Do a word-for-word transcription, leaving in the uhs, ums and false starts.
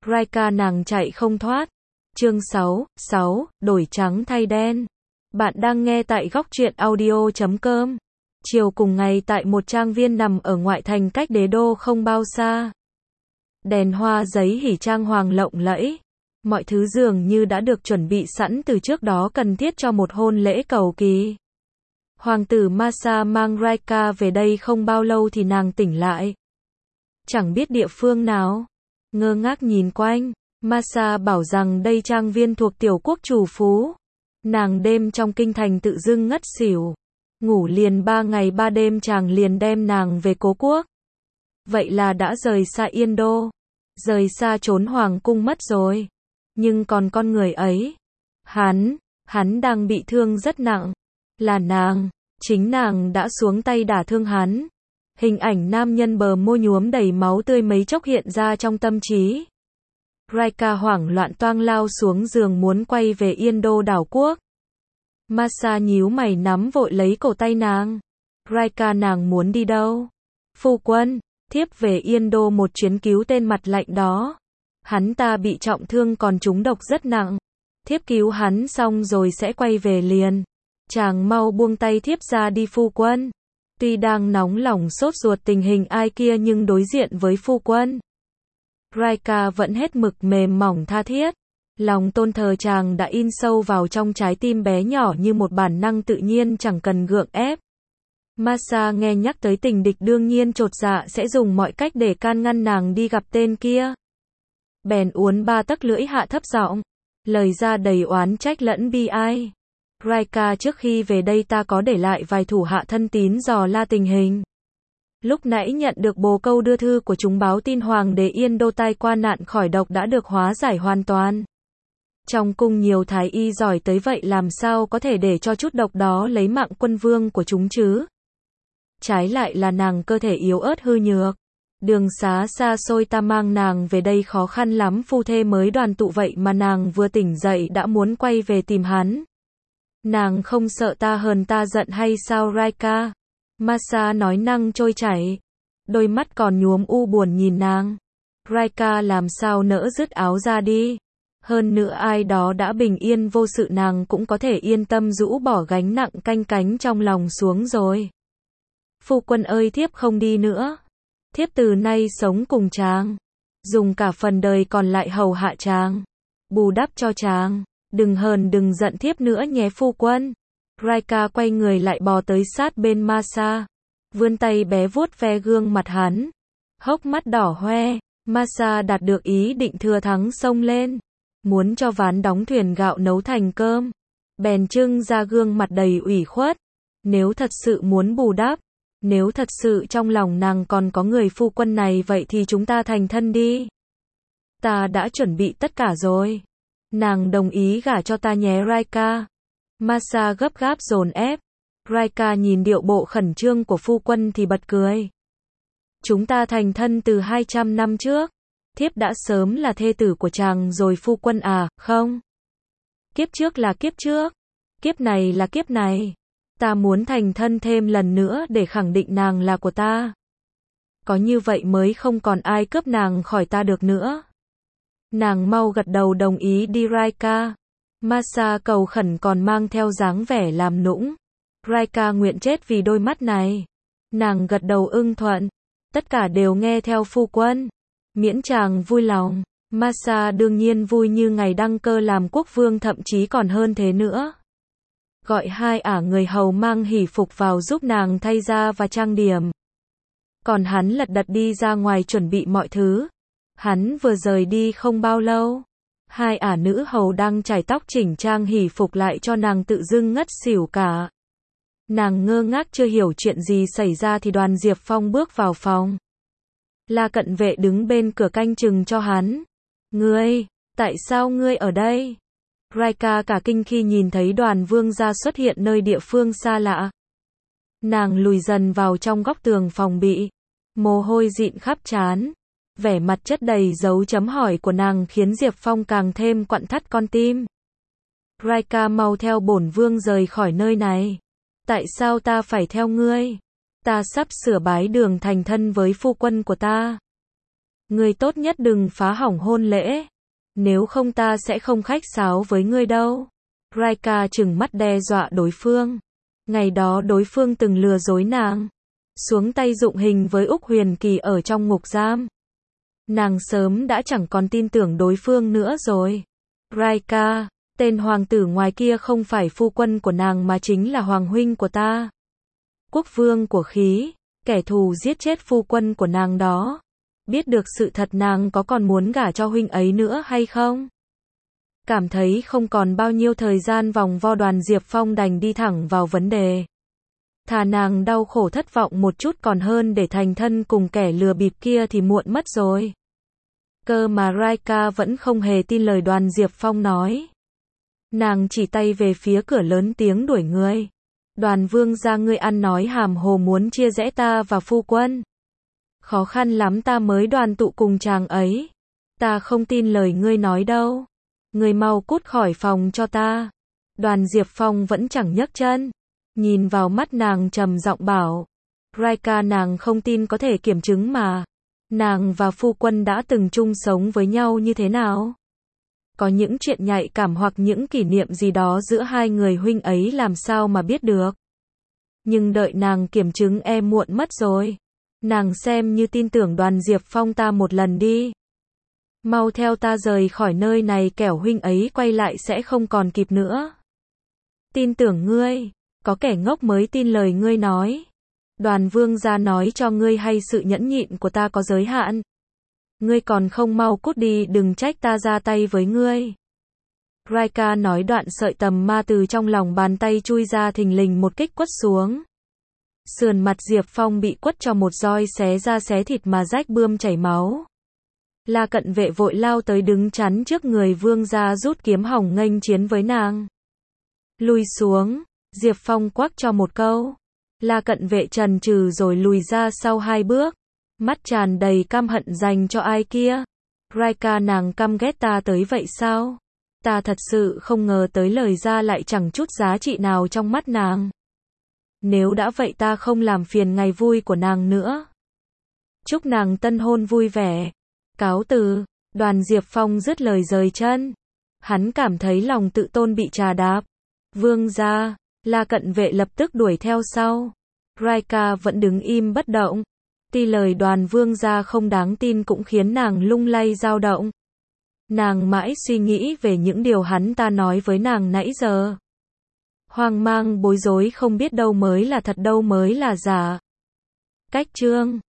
Raika nàng chạy không thoát. Chương sáu, sáu, đổi trắng thay đen. Bạn đang nghe tại góc truyện audio chấm com. Chiều cùng ngày tại một trang viên nằm ở ngoại thành cách đế đô không bao xa. Đèn hoa giấy hỉ trang hoàng lộng lẫy. Mọi thứ dường như đã được chuẩn bị sẵn từ trước đó cần thiết cho một hôn lễ cầu kỳ. Hoàng tử Masa mang Raika về đây không bao lâu thì nàng tỉnh lại. Chẳng biết địa phương nào. Ngơ ngác nhìn quanh. Masa bảo rằng đây trang viên thuộc tiểu quốc chủ phú. Nàng đêm trong kinh thành tự dưng ngất xỉu. Ngủ liền ba ngày ba đêm chàng liền đem nàng về cố quốc. Vậy là đã rời xa Yên Đô. Rời xa trốn hoàng cung mất rồi. Nhưng còn con người ấy. Hắn, hắn đang bị thương rất nặng. Là nàng, chính nàng đã xuống tay đả thương hắn. Hình ảnh nam nhân bờ môi nhuốm đầy máu tươi mấy chốc hiện ra trong tâm trí. Raika hoảng loạn toang lao xuống giường muốn quay về Yên Đô đảo quốc. Masa nhíu mày nắm vội lấy cổ tay nàng. Raika nàng muốn đi đâu? Phu quân, thiếp về Yên Đô một chuyến cứu tên mặt lạnh đó. Hắn ta bị trọng thương còn trúng độc rất nặng. Thiếp cứu hắn xong rồi sẽ quay về liền. Chàng mau buông tay thiếp ra đi phu quân. Tuy đang nóng lòng sốt ruột tình hình ai kia nhưng đối diện với phu quân. Raika vẫn hết mực mềm mỏng tha thiết. Lòng tôn thờ chàng đã in sâu vào trong trái tim bé nhỏ như một bản năng tự nhiên chẳng cần gượng ép. Masa nghe nhắc tới tình địch đương nhiên chột dạ sẽ dùng mọi cách để can ngăn nàng đi gặp tên kia. Bèn uốn ba tấc lưỡi hạ thấp giọng. Lời ra đầy oán trách lẫn bi ai. Raika trước khi về đây ta có để lại vài thủ hạ thân tín dò la tình hình. Lúc nãy nhận được bồ câu đưa thư của chúng báo tin hoàng đế Yên Đô tai qua nạn khỏi độc đã được hóa giải hoàn toàn. Trong cung nhiều thái y giỏi tới vậy làm sao có thể để cho chút độc đó lấy mạng quân vương của chúng chứ? Trái lại là nàng cơ thể yếu ớt hư nhược. Đường xá xa xôi ta mang nàng về đây khó khăn lắm phu thê mới đoàn tụ vậy mà nàng vừa tỉnh dậy đã muốn quay về tìm hắn. Nàng không sợ ta hờn ta giận hay sao Raika? Masa nói năng trôi chảy. Đôi mắt còn nhuốm u buồn nhìn nàng. Raika làm sao nỡ dứt áo ra đi. Hơn nữa ai đó đã bình yên vô sự nàng cũng có thể yên tâm rũ bỏ gánh nặng canh cánh trong lòng xuống rồi. Phu quân ơi thiếp không đi nữa. Thiếp từ nay sống cùng chàng. Dùng cả phần đời còn lại hầu hạ chàng. Bù đắp cho chàng. Đừng hờn đừng giận thiếp nữa nhé phu quân. Raika quay người lại bò tới sát bên Masa. Vươn tay bé vuốt ve gương mặt hắn. Hốc mắt đỏ hoe. Masa đạt được ý định thừa thắng xông lên. Muốn cho ván đóng thuyền gạo nấu thành cơm. Bèn trưng ra gương mặt đầy ủy khuất. Nếu thật sự muốn bù đắp. Nếu thật sự trong lòng nàng còn có người phu quân này vậy thì chúng ta thành thân đi. Ta đã chuẩn bị tất cả rồi. Nàng đồng ý gả cho ta nhé Raika. Masa gấp gáp dồn ép. Raika nhìn điệu bộ khẩn trương của phu quân thì bật cười. Chúng ta thành thân từ hai trăm năm trước. Thiếp đã sớm là thê tử của chàng rồi phu quân à, không? Kiếp trước là kiếp trước. Kiếp này là kiếp này. Ta muốn thành thân thêm lần nữa để khẳng định nàng là của ta. Có như vậy mới không còn ai cướp nàng khỏi ta được nữa. Nàng mau gật đầu đồng ý đi Raika. Masa cầu khẩn còn mang theo dáng vẻ làm nũng. Raika nguyện chết vì đôi mắt này. Nàng gật đầu ưng thuận. Tất cả đều nghe theo phu quân. Miễn chàng vui lòng. Masa đương nhiên vui như ngày đăng cơ làm quốc vương thậm chí còn hơn thế nữa. Gọi hai ả người hầu mang hỷ phục vào giúp nàng thay da và trang điểm. Còn hắn lật đật đi ra ngoài chuẩn bị mọi thứ. Hắn vừa rời đi không bao lâu. Hai ả nữ hầu đang chải tóc chỉnh trang hỷ phục lại cho nàng tự dưng ngất xỉu cả. Nàng ngơ ngác chưa hiểu chuyện gì xảy ra thì Đoàn Diệp Phong bước vào phòng. La Cận Vệ đứng bên cửa canh chừng cho hắn. Ngươi, tại sao ngươi ở đây? Raika cả kinh khi nhìn thấy Đoàn Vương gia xuất hiện nơi địa phương xa lạ. Nàng lùi dần vào trong góc tường phòng bị. Mồ hôi dịn khắp trán. Vẻ mặt chất đầy dấu chấm hỏi của nàng khiến Diệp Phong càng thêm quặn thắt con tim. Raika mau theo bổn vương rời khỏi nơi này. Tại sao ta phải theo ngươi? Ta sắp sửa bái đường thành thân với phu quân của ta. Ngươi tốt nhất đừng phá hỏng hôn lễ. Nếu không ta sẽ không khách sáo với ngươi đâu. Raika trừng mắt đe dọa đối phương. Ngày đó đối phương từng lừa dối nàng. Xuống tay dụng hình với Úc Huyền Kỳ ở trong ngục giam. Nàng sớm đã chẳng còn tin tưởng đối phương nữa rồi. Raika, tên hoàng tử ngoài kia không phải phu quân của nàng mà chính là hoàng huynh của ta. Quốc vương của khí, kẻ thù giết chết phu quân của nàng đó. Biết được sự thật nàng có còn muốn gả cho huynh ấy nữa hay không? Cảm thấy không còn bao nhiêu thời gian vòng vo Đoàn Diệp Phong đành đi thẳng vào vấn đề. Thà nàng đau khổ thất vọng một chút còn hơn để thành thân cùng kẻ lừa bịp kia thì muộn mất rồi. Cơ mà Raika vẫn không hề tin lời Đoàn Diệp Phong nói. Nàng chỉ tay về phía cửa lớn tiếng đuổi người. Đoàn vương gia ngươi ăn nói hàm hồ muốn chia rẽ ta và phu quân. Khó khăn lắm ta mới đoàn tụ cùng chàng ấy. Ta không tin lời ngươi nói đâu. Ngươi mau cút khỏi phòng cho ta. Đoàn Diệp Phong vẫn chẳng nhấc chân. Nhìn vào mắt nàng trầm giọng bảo. Raika nàng không tin có thể kiểm chứng mà. Nàng và phu quân đã từng chung sống với nhau như thế nào? Có những chuyện nhạy cảm hoặc những kỷ niệm gì đó giữa hai người huynh ấy làm sao mà biết được. Nhưng đợi nàng kiểm chứng e muộn mất rồi. Nàng xem như tin tưởng Đoàn Diệp Phong ta một lần đi. Mau theo ta rời khỏi nơi này kẻo huynh ấy quay lại sẽ không còn kịp nữa. Tin tưởng ngươi, có kẻ ngốc mới tin lời ngươi nói. Đoàn vương gia nói cho ngươi hay sự nhẫn nhịn của ta có giới hạn. Ngươi còn không mau cút đi đừng trách ta ra tay với ngươi. Raika nói đoạn sợi tầm ma từ trong lòng bàn tay chui ra thình lình một kích quất xuống. Sườn mặt Diệp Phong bị quất cho một roi xé ra xé thịt mà rách bươm chảy máu. La Cận Vệ vội lao tới đứng chắn trước người vương gia rút kiếm hỏng nghênh chiến với nàng. Lùi xuống, Diệp Phong quắc cho một câu. La Cận Vệ chần chừ rồi lùi ra sau hai bước. Mắt tràn đầy căm hận dành cho ai kia. Raika nàng căm ghét ta tới vậy sao? Ta thật sự không ngờ tới lời ra lại chẳng chút giá trị nào trong mắt nàng. Nếu đã vậy ta không làm phiền ngày vui của nàng nữa. Chúc nàng tân hôn vui vẻ. Cáo từ, Đoàn Diệp Phong dứt lời rời chân. Hắn cảm thấy lòng tự tôn bị trà đạp. Vương gia, La Cận Vệ lập tức đuổi theo sau. Raika vẫn đứng im bất động. Tuy lời Đoàn vương gia không đáng tin cũng khiến nàng lung lay dao động. Nàng mãi suy nghĩ về những điều hắn ta nói với nàng nãy giờ. Hoang mang bối rối không biết đâu mới là thật đâu mới là giả. Cách chương